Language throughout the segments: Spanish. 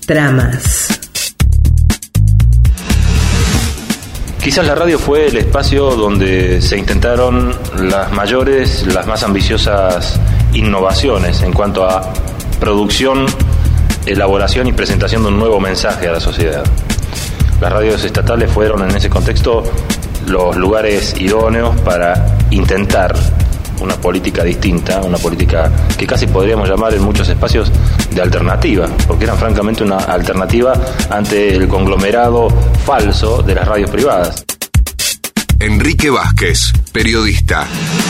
Tramas. Quizás la radio fue el espacio donde se intentaron las mayores, las más ambiciosas innovaciones en cuanto a producción, elaboración y presentación de un nuevo mensaje a la sociedad. Las radios estatales fueron en ese contexto los lugares idóneos para intentar una política distinta, una política que casi podríamos llamar en muchos espacios de alternativa, porque eran francamente una alternativa ante el conglomerado falso de las radios privadas. Enrique Vázquez, periodista.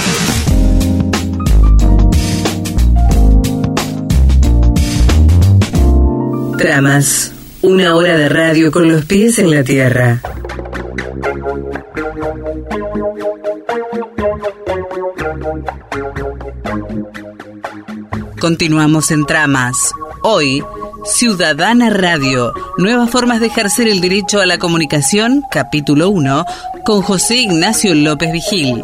Tramas, una hora de radio con los pies en la tierra. Continuamos en Tramas. Hoy, Ciudadana Radio, nuevas formas de ejercer el derecho a la comunicación, capítulo 1, con José Ignacio López Vigil.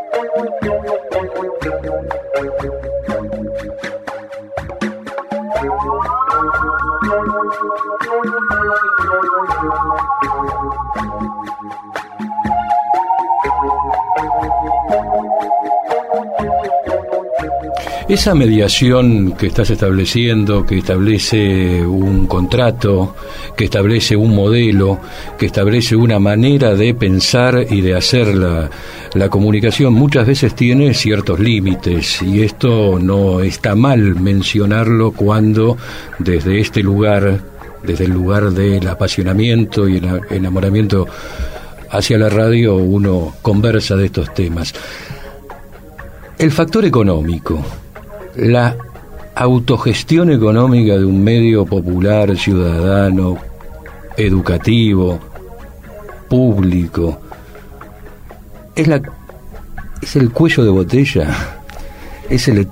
Esa mediación que estás estableciendo, que establece un contrato, que establece un modelo, que establece una manera de pensar y de hacer la comunicación, muchas veces tiene ciertos límites, y esto no está mal mencionarlo cuando desde este lugar, desde el lugar del apasionamiento y el enamoramiento hacia la radio, uno conversa de estos temas. El factor económico, la autogestión económica de un medio popular, ciudadano, educativo, público, es el cuello de botella, es la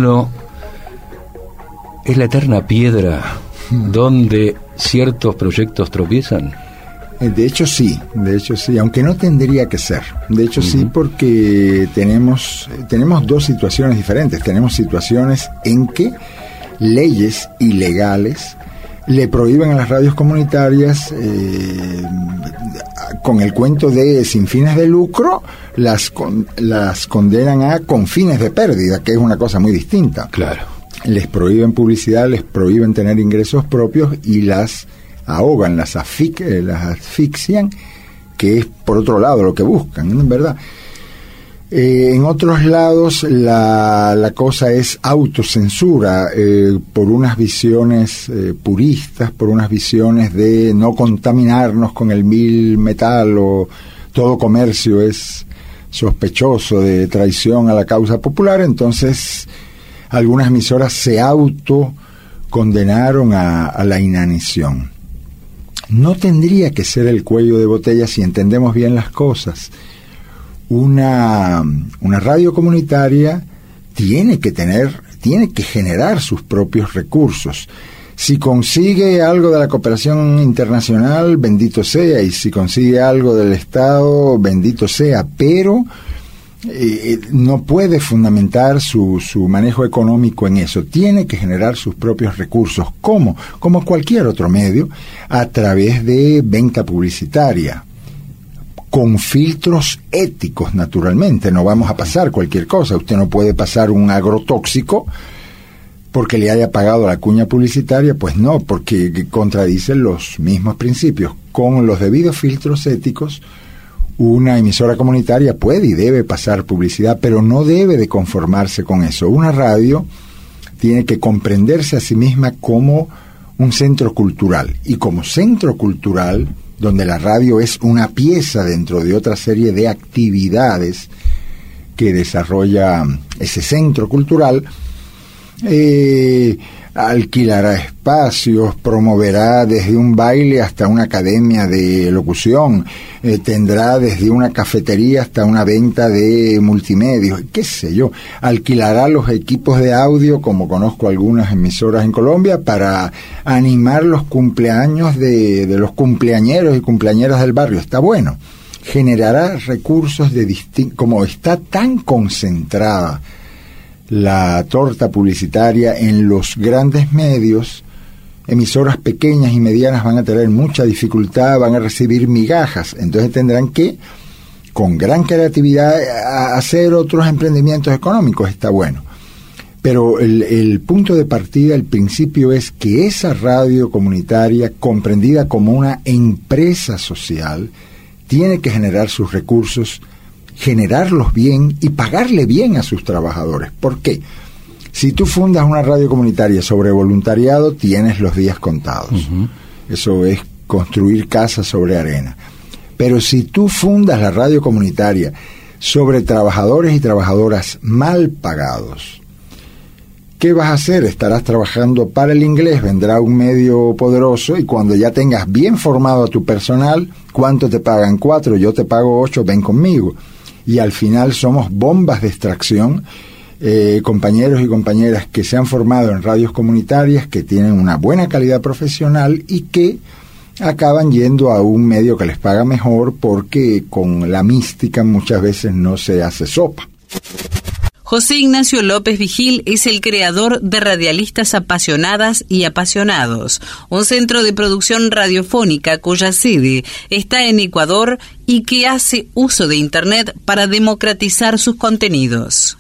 eterna piedra donde ciertos proyectos tropiezan. De hecho sí, aunque no tendría que ser. De hecho sí, porque tenemos dos situaciones diferentes. Tenemos situaciones en que leyes ilegales le prohíben a las radios comunitarias, con el cuento de sin fines de lucro, las condenan con fines de pérdida, que es una cosa muy distinta. Claro. Les prohíben publicidad, les prohíben tener ingresos propios y las ahogan, las asfixian, que es por otro lado lo que buscan, ¿verdad? En otros lados la cosa es autocensura, por unas visiones puristas, por unas visiones de no contaminarnos con el vil metal, o todo comercio es sospechoso de traición a la causa popular. Entonces algunas emisoras se autocondenaron a la inanición. No tendría que ser el cuello de botella si entendemos bien las cosas. Una radio comunitaria tiene que generar sus propios recursos. Si consigue algo de la cooperación internacional, bendito sea, y si consigue algo del Estado, bendito sea, pero no puede fundamentar su manejo económico en eso. Tiene que generar sus propios recursos. ¿Cómo? Como cualquier otro medio, a través de venta publicitaria, con filtros éticos, naturalmente. No vamos a pasar cualquier cosa. Usted no puede pasar un agrotóxico porque le haya pagado la cuña publicitaria, pues no, porque contradicen los mismos principios. Con los debidos filtros éticos, una emisora comunitaria puede y debe pasar publicidad, pero no debe de conformarse con eso. Una radio tiene que comprenderse a sí misma como un centro cultural, y como centro cultural, donde la radio es una pieza dentro de otra serie de actividades que desarrolla ese centro cultural, alquilará espacios, promoverá desde un baile hasta una academia de locución, tendrá desde una cafetería hasta una venta de multimedios, qué sé yo, alquilará los equipos de audio, como conozco algunas emisoras en Colombia, para animar los cumpleaños de los cumpleañeros y cumpleañeras del barrio. Está bueno. Generará recursos como está tan concentrada la torta publicitaria en los grandes medios, emisoras pequeñas y medianas van a tener mucha dificultad, van a recibir migajas, entonces tendrán que, con gran creatividad, hacer otros emprendimientos económicos. Está bueno. Pero el punto de partida, el principio es que esa radio comunitaria, comprendida como una empresa social, tiene que generar sus recursos, generarlos bien y pagarle bien a sus trabajadores. ¿Por qué? Si tú fundas una radio comunitaria sobre voluntariado, tienes los días contados. Uh-huh. Eso es construir casas sobre arena. Pero si tú fundas la radio comunitaria sobre trabajadores y trabajadoras mal pagados, ¿qué vas a hacer? Estarás trabajando para el inglés, vendrá un medio poderoso y cuando ya tengas bien formado a tu personal, ¿cuánto te pagan? 4, yo te pago 8, ven conmigo. Y al final somos bombas de extracción, compañeros y compañeras que se han formado en radios comunitarias, que tienen una buena calidad profesional y que acaban yendo a un medio que les paga mejor porque con la mística muchas veces no se hace sopa. José Ignacio López Vigil es el creador de Radialistas Apasionadas y Apasionados, un centro de producción radiofónica cuya sede está en Ecuador y que hace uso de Internet para democratizar sus contenidos.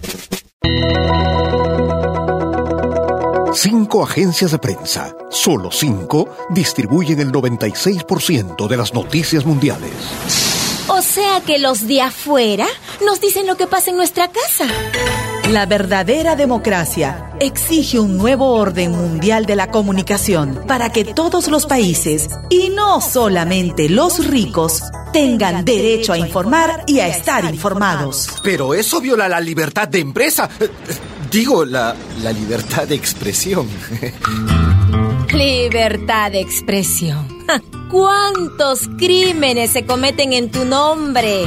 5 agencias de prensa, solo 5, distribuyen el 96% de las noticias mundiales. O sea que los de afuera nos dicen lo que pasa en nuestra casa. La verdadera democracia exige un nuevo orden mundial de la comunicación para que todos los países, y no solamente los ricos, tengan derecho a informar y a estar informados. Pero eso viola la libertad de empresa. Digo, la libertad de expresión. Libertad de expresión. ¿Cuántos crímenes se cometen en tu nombre?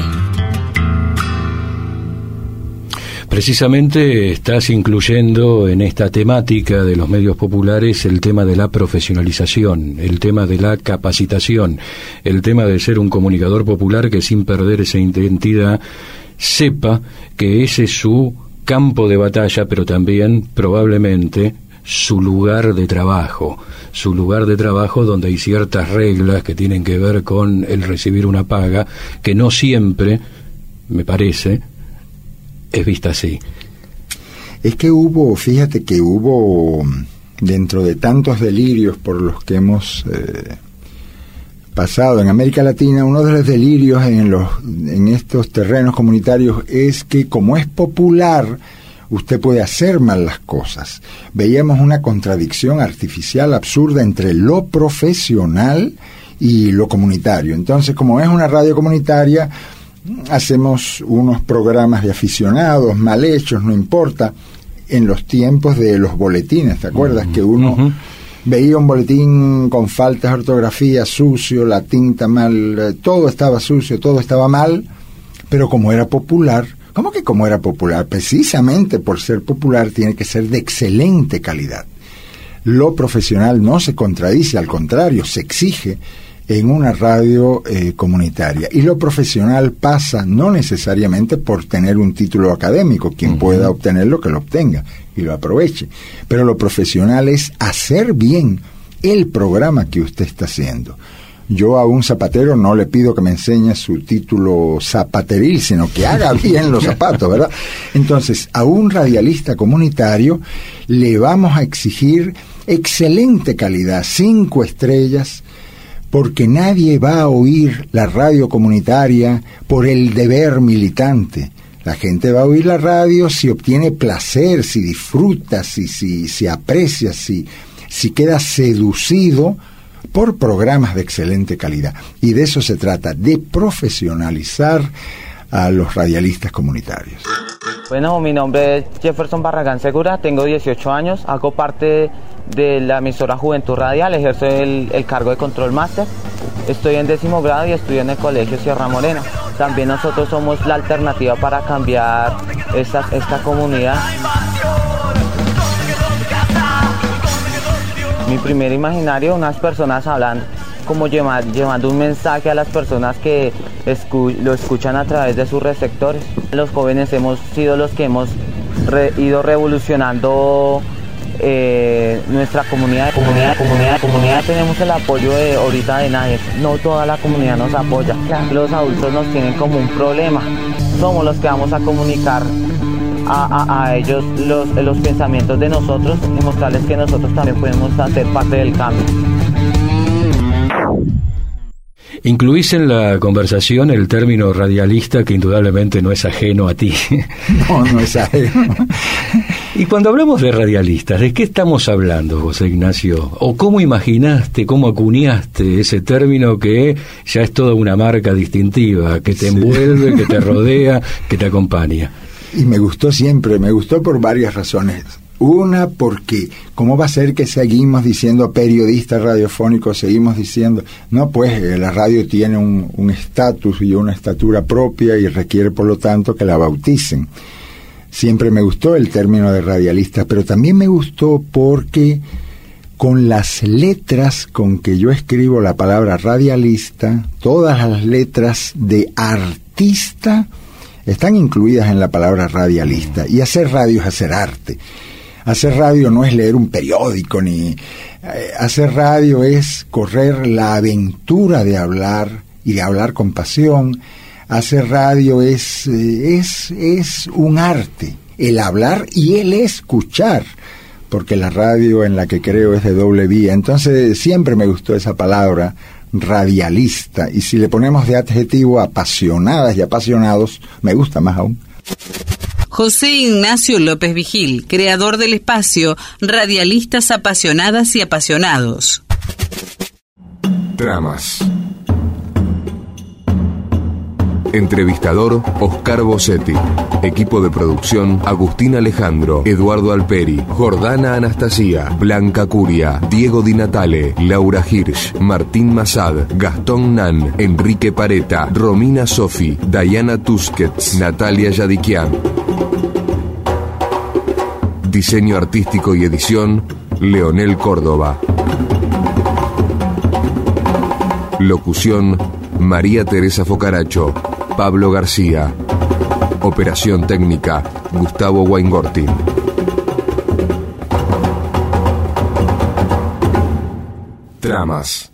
Precisamente estás incluyendo en esta temática de los medios populares el tema de la profesionalización, el tema de la capacitación, el tema de ser un comunicador popular que sin perder esa identidad sepa que ese es su campo de batalla, pero también probablemente su lugar de trabajo donde hay ciertas reglas que tienen que ver con el recibir una paga que no siempre, me parece, es vista así. Es que fíjate que hubo, dentro de tantos delirios por los que hemos pasado en América Latina, uno de los delirios en estos terrenos comunitarios es que como es popular, usted puede hacer mal las cosas. Veíamos una contradicción artificial absurda entre lo profesional y lo comunitario. Entonces, como es una radio comunitaria, hacemos unos programas de aficionados mal hechos, no importa. En los tiempos de los boletines, ¿te acuerdas? Que uno veía un boletín con faltas de ortografía, sucio, la tinta mal, todo estaba sucio, todo estaba mal, pero como era popular. ¿Cómo que como era popular? Precisamente por ser popular tiene que ser de excelente calidad. Lo profesional no se contradice, al contrario, se exige en una radio comunitaria. Y lo profesional pasa no necesariamente por tener un título académico, quien pueda obtenerlo que lo obtenga y lo aproveche. Pero lo profesional es hacer bien el programa que usted está haciendo. Yo a un zapatero no le pido que me enseñe su título zapateril, sino que haga bien los zapatos, ¿verdad? Entonces, a un radialista comunitario le vamos a exigir excelente calidad, 5 estrellas, porque nadie va a oír la radio comunitaria por el deber militante. La gente va a oír la radio si obtiene placer, si disfruta, si aprecia, si queda seducido por programas de excelente calidad. Y de eso se trata, de profesionalizar a los radialistas comunitarios. Bueno, mi nombre es Jefferson Barragán Segura, tengo 18 años, hago parte de la emisora Juventud Radial, ejerzo el cargo de Control Master, estoy en 10º grado y estudio en el Colegio Sierra Morena. También nosotros somos la alternativa para cambiar esta comunidad. Mi primer imaginario, unas personas hablando, como llevando un mensaje a las personas que lo escuchan a través de sus receptores. Los jóvenes hemos sido los que hemos ido revolucionando nuestra comunidad tenemos el apoyo ahorita de nadie. No toda la comunidad nos apoya. Los adultos nos tienen como un problema. Somos los que vamos a comunicar a ellos los pensamientos de nosotros y mostrarles que nosotros también podemos hacer parte del cambio. Incluís en la conversación el término radialista, que indudablemente no es ajeno a ti. No es ajeno. Y cuando hablamos de radialistas, ¿de qué estamos hablando, José Ignacio? ¿O cómo imaginaste, cómo acuñaste ese término que ya es toda una marca distintiva, que te envuelve, que te rodea, que te acompaña? Y me gustó siempre, me gustó por varias razones. Una, porque ¿cómo va a ser que seguimos diciendo periodistas radiofónicos, seguimos diciendo? No, pues la radio tiene un estatus y una estatura propia y requiere, por lo tanto, que la bauticen. Siempre me gustó el término de radialista, pero también me gustó porque con las letras con que yo escribo la palabra radialista, todas las letras de artista están incluidas en la palabra radialista. Y hacer radio es hacer arte. Hacer radio no es leer un periódico, ni hacer radio es correr la aventura de hablar y de hablar con pasión. Hacer radio es un arte, el hablar y el escuchar, porque la radio en la que creo es de doble vía. Entonces siempre me gustó esa palabra, radialista, y si le ponemos de adjetivo apasionadas y apasionados, me gusta más aún. José Ignacio López Vigil, creador del espacio Radialistas Apasionadas y Apasionados. Tramas. Entrevistador, Oscar Bossetti. Equipo de producción, Agustín Alejandro, Eduardo Alperi, Jordana Anastasia, Blanca Curia, Diego Di Natale, Laura Hirsch, Martín Massad, Gastón Nan, Enrique Pareta, Romina Sofi, Diana Tusquets, Natalia Yadikian. Diseño artístico y edición, Leonel Córdoba. Locución, María Teresa Focaracho, Pablo García. Operación técnica, Gustavo Weingortin. Tramas.